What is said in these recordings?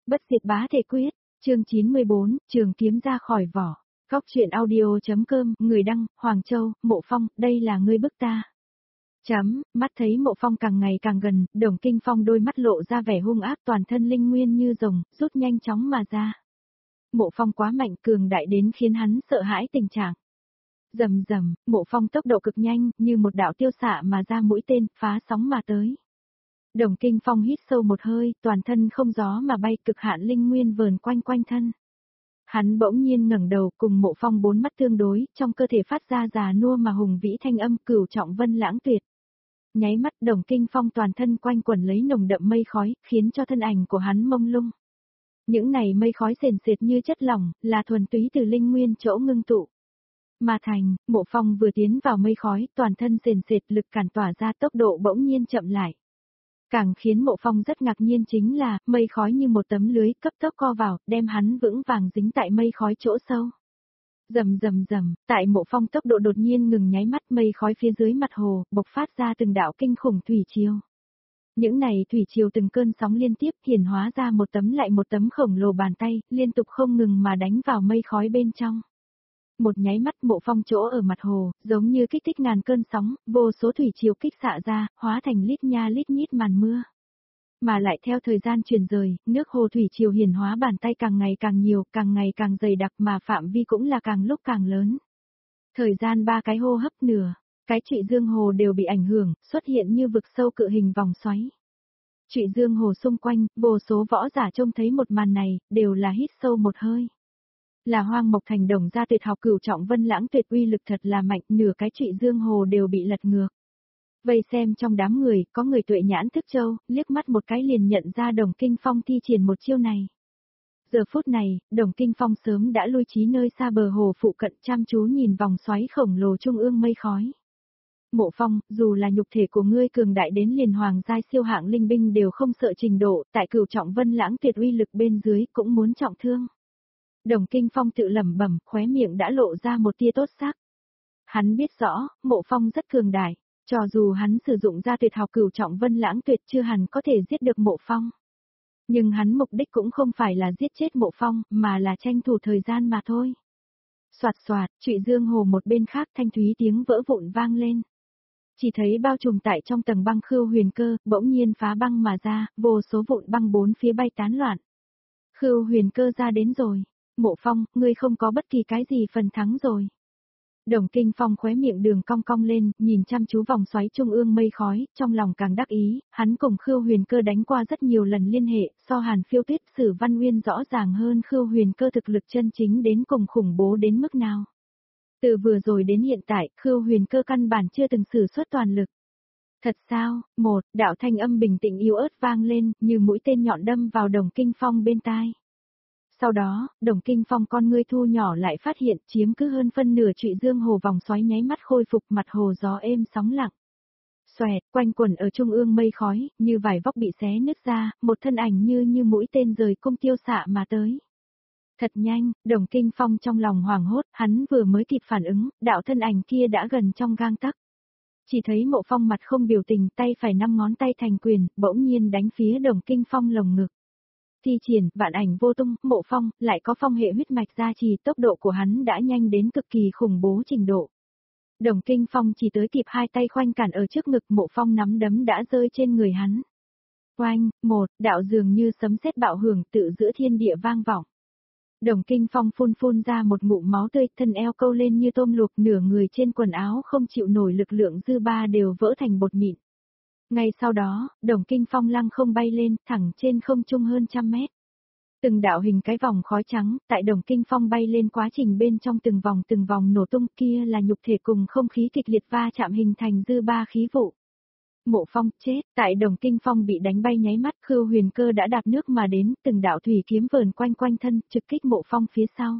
Bất diệt bá thể quyết, chương 94, trường kiếm ra khỏi vỏ. Góc truyện audio.com, người đăng, Hoàng Châu, Mộ Phong, đây là ngươi bức ta. Mắt thấy Mộ Phong càng ngày càng gần, Đồng Kinh Phong đôi mắt lộ ra vẻ hung ác, toàn thân linh nguyên như rồng, rút nhanh chóng mà ra. Mộ Phong quá mạnh, cường đại đến khiến hắn sợ hãi tình trạng. Rầm rầm, Mộ Phong tốc độ cực nhanh, như một đạo tiêu xạ mà ra mũi tên, phá sóng mà tới. Đồng Kinh Phong hít sâu một hơi, toàn thân không gió mà bay, cực hạn linh nguyên vờn quanh quanh thân. Hắn bỗng nhiên ngẩng đầu, cùng Mộ Phong bốn mắt tương đối, trong cơ thể phát ra già nua mà hùng vĩ thanh âm cửu trọng vân lãng tuyệt. Nháy mắt, Đồng Kinh Phong toàn thân quanh quẩn lấy nồng đậm mây khói, khiến cho thân ảnh của hắn mông lung. Những này mây khói sền sệt như chất lỏng, là thuần túy từ linh nguyên chỗ ngưng tụ. Mà thành, Mộ Phong vừa tiến vào mây khói, toàn thân sền sệt, lực cản tỏa ra, tốc độ bỗng nhiên chậm lại. Càng khiến Mộ Phong rất ngạc nhiên chính là, mây khói như một tấm lưới cấp tốc co vào, đem hắn vững vàng dính tại mây khói chỗ sâu. Rầm rầm rầm, tại Mộ Phong tốc độ đột nhiên ngừng nháy mắt, mây khói phía dưới mặt hồ, bộc phát ra từng đạo kinh khủng thủy triều. Những này thủy triều từng cơn sóng liên tiếp hiển hóa ra một tấm lại một tấm khổng lồ bàn tay, liên tục không ngừng mà đánh vào mây khói bên trong. Một nháy mắt, Mộ Phong chỗ ở mặt hồ, giống như kích thích ngàn cơn sóng, vô số thủy triều kích xạ ra, hóa thành lít nha lít nhít màn mưa. Mà lại theo thời gian truyền rời, nước hồ thủy triều hiển hóa bàn tay càng ngày càng nhiều, càng ngày càng dày đặc, mà phạm vi cũng là càng lúc càng lớn. Thời gian 3 cái hô hấp nửa, cái Trụy Dương Hồ đều bị ảnh hưởng, xuất hiện như vực sâu cự hình vòng xoáy. Trụy Dương Hồ xung quanh, vô số võ giả trông thấy một màn này, đều là hít sâu một hơi. Là Hoang Mộc Thành Đồng gia tuyệt học cửu trọng vân lãng tuyệt, uy lực thật là mạnh, nửa cái Trụy Dương Hồ đều bị lật ngược. Vây xem trong đám người, có người tuệ nhãn thức châu, liếc mắt một cái liền nhận ra Đồng Kinh Phong thi triển một chiêu này. Giờ phút này, Đồng Kinh Phong sớm đã lui trí nơi xa bờ hồ phụ cận, chăm chú nhìn vòng xoáy khổng lồ trung ương mây khói. Mộ Phong, dù là nhục thể của ngươi cường đại đến liền hoàng giai siêu hạng linh binh đều không sợ trình độ, tại cửu trọng vân lãng tuyệt uy lực bên dưới cũng muốn trọng thương. Đồng Kinh Phong tự lẩm bẩm, khóe miệng đã lộ ra một tia tốt sắc. Hắn biết rõ, Mộ Phong rất cường đại, cho dù hắn sử dụng ra tuyệt học cửu trọng vân lãng tuyệt chưa hẳn có thể giết được Mộ Phong. Nhưng hắn mục đích cũng không phải là giết chết Mộ Phong, mà là tranh thủ thời gian mà thôi. Soạt soạt, Trụy Dương Hồ một bên khác thanh thúy tiếng vỡ vụn vang lên. Chỉ thấy bao trùm tại trong tầng băng Khưu Huyền Cơ, bỗng nhiên phá băng mà ra, vô số vụn băng bốn phía bay tán loạn. Khưu Huyền Cơ ra đến rồi. Mộ Phong, ngươi không có bất kỳ cái gì phần thắng rồi. Đồng Kinh Phong khóe miệng đường cong cong lên, nhìn chăm chú vòng xoáy trung ương mây khói, trong lòng càng đắc ý, hắn cùng Khưu Huyền Cơ đánh qua rất nhiều lần liên hệ, so Hàn Phiêu Tuyết Sử Văn Uyên rõ ràng hơn Khưu Huyền Cơ thực lực chân chính đến cùng khủng bố đến mức nào. Từ vừa rồi đến hiện tại, Khưu Huyền Cơ căn bản chưa từng sử xuất toàn lực. Thật sao? Một, đạo thanh âm bình tĩnh yếu ớt vang lên, như mũi tên nhọn đâm vào Đồng Kinh Phong bên tai. Sau đó, Đồng Kinh Phong con ngươi thu nhỏ lại phát hiện chiếm cứ hơn phân nửa Trụy Dương Hồ vòng xoáy nháy mắt khôi phục, mặt hồ gió êm sóng lặng. Xoẹt, quanh quẩn ở trung ương mây khói, như vải vóc bị xé nứt ra, một thân ảnh như mũi tên rời cung tiêu xạ mà tới. Thật nhanh, Đồng Kinh Phong trong lòng hoảng hốt, hắn vừa mới kịp phản ứng, đạo thân ảnh kia đã gần trong gang tấc. Chỉ thấy Mộ Phong mặt không biểu tình, tay phải 5 ngón tay thành quyền, bỗng nhiên đánh phía Đồng Kinh Phong lồng ngực. Thi triển, vạn ảnh vô tung, Mộ Phong, lại có phong hệ huyết mạch gia trì, tốc độ của hắn đã nhanh đến cực kỳ khủng bố trình độ. Đồng Kinh Phong chỉ tới kịp hai tay khoanh cản ở trước ngực, Mộ Phong nắm đấm đã rơi trên người hắn. Oanh, một, đạo dường như sấm sét bạo hưởng tự giữa thiên địa vang vọng. Đồng Kinh Phong phun ra một ngụm máu tươi, thân eo câu lên như tôm luộc, nửa người trên quần áo không chịu nổi lực lượng dư ba đều vỡ thành bột mịn. Ngay sau đó, Đồng Kinh Phong lăng không bay lên, thẳng trên không trung hơn 100 mét. Từng đạo hình cái vòng khói trắng, tại Đồng Kinh Phong bay lên quá trình bên trong từng vòng nổ tung, kia là nhục thể cùng không khí kịch liệt va chạm hình thành dư ba khí vụ. Mộ Phong chết, tại Đồng Kinh Phong bị đánh bay nháy mắt, Khưu Huyền Cơ đã đạp nước mà đến, từng đạo thủy kiếm vờn quanh quanh thân, trực kích Mộ Phong phía sau.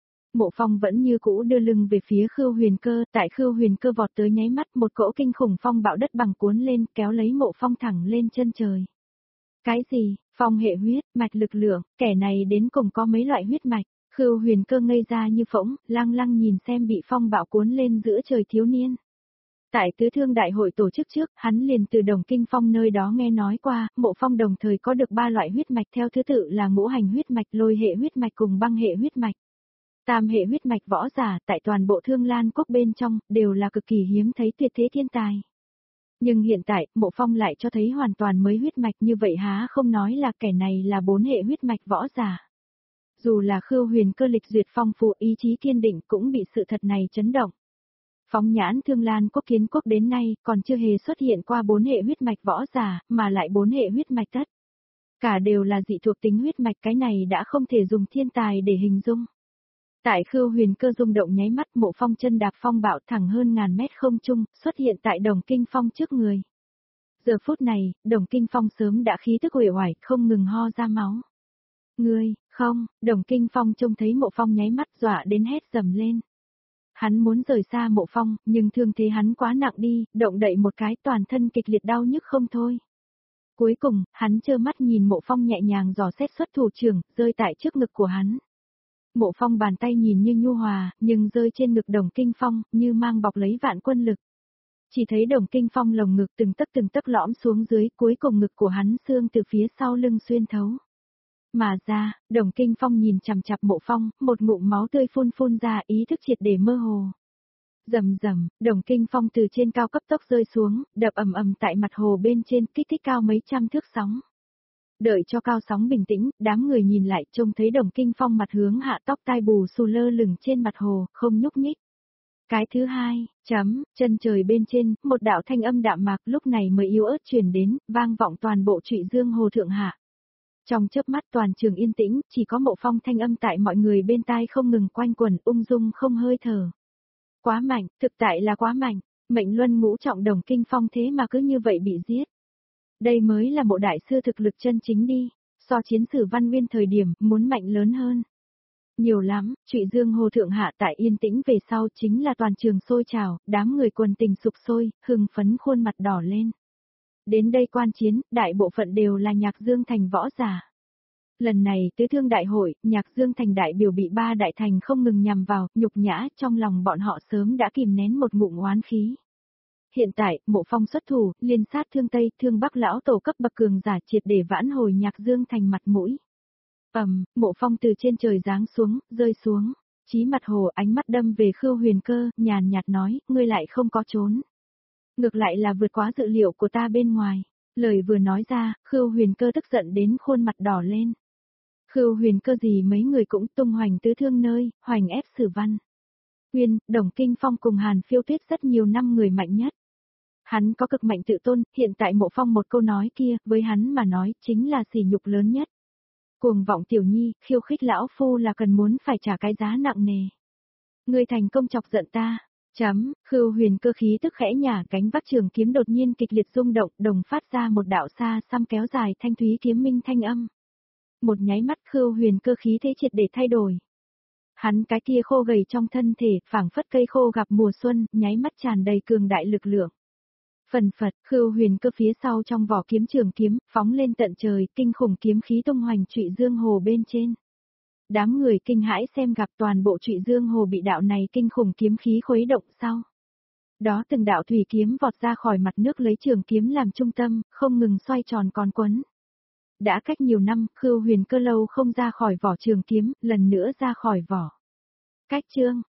Mộ Phong vẫn như cũ đưa lưng về phía Khưu Huyền Cơ, tại Khưu Huyền Cơ vọt tới nháy mắt, một cỗ kinh khủng phong bạo đất bằng cuốn lên, kéo lấy Mộ Phong thẳng lên chân trời. Cái gì? Phong hệ huyết mạch lực lượng, kẻ này đến cùng có mấy loại huyết mạch? Khưu Huyền Cơ ngây ra như phỗng, lăng lăng nhìn xem bị phong bạo cuốn lên giữa trời thiếu niên. Tại tứ thương đại hội tổ chức trước, hắn liền từ Đồng Kinh Phong nơi đó nghe nói qua, Mộ Phong đồng thời có được 3 loại huyết mạch theo thứ tự là ngũ hành huyết mạch, lôi hệ huyết mạch cùng băng hệ huyết mạch. Tam hệ huyết mạch võ giả tại toàn bộ Thương Lan quốc bên trong, đều là cực kỳ hiếm thấy tuyệt thế thiên tài. Nhưng hiện tại, Mộ Phong lại cho thấy hoàn toàn mới huyết mạch như vậy há không nói là kẻ này là 4 hệ huyết mạch võ giả. Dù là Khưu Huyền Cơ lịch duyệt phong phú ý chí kiên định cũng bị sự thật này chấn động. Phóng nhãn Thương Lan quốc kiến quốc đến nay còn chưa hề xuất hiện qua 4 hệ huyết mạch võ giả, mà lại 4 hệ huyết mạch tất. Cả đều là dị thuộc tính huyết mạch, cái này đã không thể dùng thiên tài để hình dung. Tại Khưu Huyền Cơ rung động nháy mắt, Mộ Phong chân đạp phong bạo thẳng hơn ngàn mét không trung, xuất hiện tại Đồng Kinh Phong trước người. Giờ phút này, Đồng Kinh Phong sớm đã khí tức uể oải, không ngừng ho ra máu. Ngươi, không, Đồng Kinh Phong trông thấy Mộ Phong nháy mắt dọa đến hét dầm lên. Hắn muốn rời xa Mộ Phong, nhưng thương thế hắn quá nặng đi, động đậy một cái toàn thân kịch liệt đau nhức không thôi. Cuối cùng, hắn trơ mắt nhìn Mộ Phong nhẹ nhàng dò xét xuất thủ trưởng, rơi tại trước ngực của hắn. Mộ Phong bàn tay nhìn như nhu hòa, nhưng rơi trên ngực Đồng Kinh Phong, như mang bọc lấy vạn quân lực. Chỉ thấy Đồng Kinh Phong lồng ngực từng tấc lõm xuống dưới, cuối cùng ngực của hắn xương từ phía sau lưng xuyên thấu. Mà ra, Đồng Kinh Phong nhìn chằm chằm Mộ Phong, một ngụm máu tươi phun ra, ý thức triệt để mơ hồ. Rầm rầm, Đồng Kinh Phong từ trên cao cấp tốc rơi xuống, đập ầm ầm tại mặt hồ bên trên, kích thích cao mấy trăm thước sóng. Đợi cho cao sóng bình tĩnh, đám người nhìn lại trông thấy Đồng Kinh Phong mặt hướng hạ, tóc tai bù xù lơ lửng trên mặt hồ, không nhúc nhích. Cái thứ hai, chân trời bên trên, một đạo thanh âm đạm mạc lúc này mới yếu ớt truyền đến, vang vọng toàn bộ Trụy Dương hồ thượng hạ. Trong chớp mắt toàn trường yên tĩnh, chỉ có Mộ Phong thanh âm tại mọi người bên tai không ngừng quanh quẩn, ung dung không hơi thở. Quá mạnh, thực tại là quá mạnh, mệnh luân ngũ trọng Đồng Kinh Phong thế mà cứ như vậy bị giết. Đây mới là Mộ đại sư thực lực chân chính đi, so chiến sử Văn Nguyên thời điểm, muốn mạnh lớn hơn. Nhiều lắm, Trụy Dương hồ thượng hạ tại yên tĩnh về sau chính là toàn trường sôi trào, đám người quần tình sục sôi, hưng phấn khuôn mặt đỏ lên. Đến đây quan chiến, đại bộ phận đều là Nhạc Dương Thành võ giả. Lần này tứ thương đại hội, Nhạc Dương Thành đại biểu bị 3 đại thành không ngừng nhằm vào, nhục nhã, trong lòng bọn họ sớm đã kìm nén một ngụm oán khí. Hiện tại, Mộ Phong xuất thủ, liên sát Thương Tây, Thương Bắc lão tổ cấp bậc cường giả triệt để vãn hồi Nhạc Dương Thành mặt mũi. Mộ Phong từ trên trời giáng xuống, rơi xuống, chí mặt hồ, ánh mắt đâm về Khưu Huyền Cơ, nhàn nhạt nói, ngươi lại không có trốn. Ngược lại là vượt quá dự liệu của ta bên ngoài. Lời vừa nói ra, Khưu Huyền Cơ tức giận đến khuôn mặt đỏ lên. Khưu Huyền Cơ gì mấy người cũng tung hoành tứ thương nơi, hoành ép Sử Văn Nguyên, Đồng Kinh Phong cùng Hàn Phiêu Tuyết rất nhiều năm người mạnh nhất. Hắn có cực mạnh tự tôn, hiện tại Mộ Phong một câu nói kia, với hắn mà nói, chính là sỉ nhục lớn nhất. Cuồng vọng tiểu nhi, khiêu khích lão phu là cần muốn phải trả cái giá nặng nề. Ngươi thành công chọc giận ta. Khưu Huyền Cơ khí tức khẽ nhả, cánh vác trường kiếm đột nhiên kịch liệt rung động, đồng phát ra một đạo xa xăm kéo dài thanh thúy kiếm minh thanh âm. Một nháy mắt Khưu Huyền Cơ khí thế triệt để thay đổi. Hắn cái kia khô gầy trong thân thể, phảng phất cây khô gặp mùa xuân, nháy mắt tràn đầy cường đại lực lượng. Phần phật, Khưu Huyền Cơ phía sau trong vỏ kiếm trường kiếm, phóng lên tận trời, kinh khủng kiếm khí tung hoành Trụy Dương hồ bên trên. Đám người kinh hãi xem gặp toàn bộ Trụy Dương hồ bị đạo này kinh khủng kiếm khí khuấy động sau. Đó từng đạo thủy kiếm vọt ra khỏi mặt nước lấy trường kiếm làm trung tâm, không ngừng xoay tròn còn quấn. Đã cách nhiều năm, Khưu Huyền Cơ lâu không ra khỏi vỏ trường kiếm, lần nữa ra khỏi vỏ. Cách chương,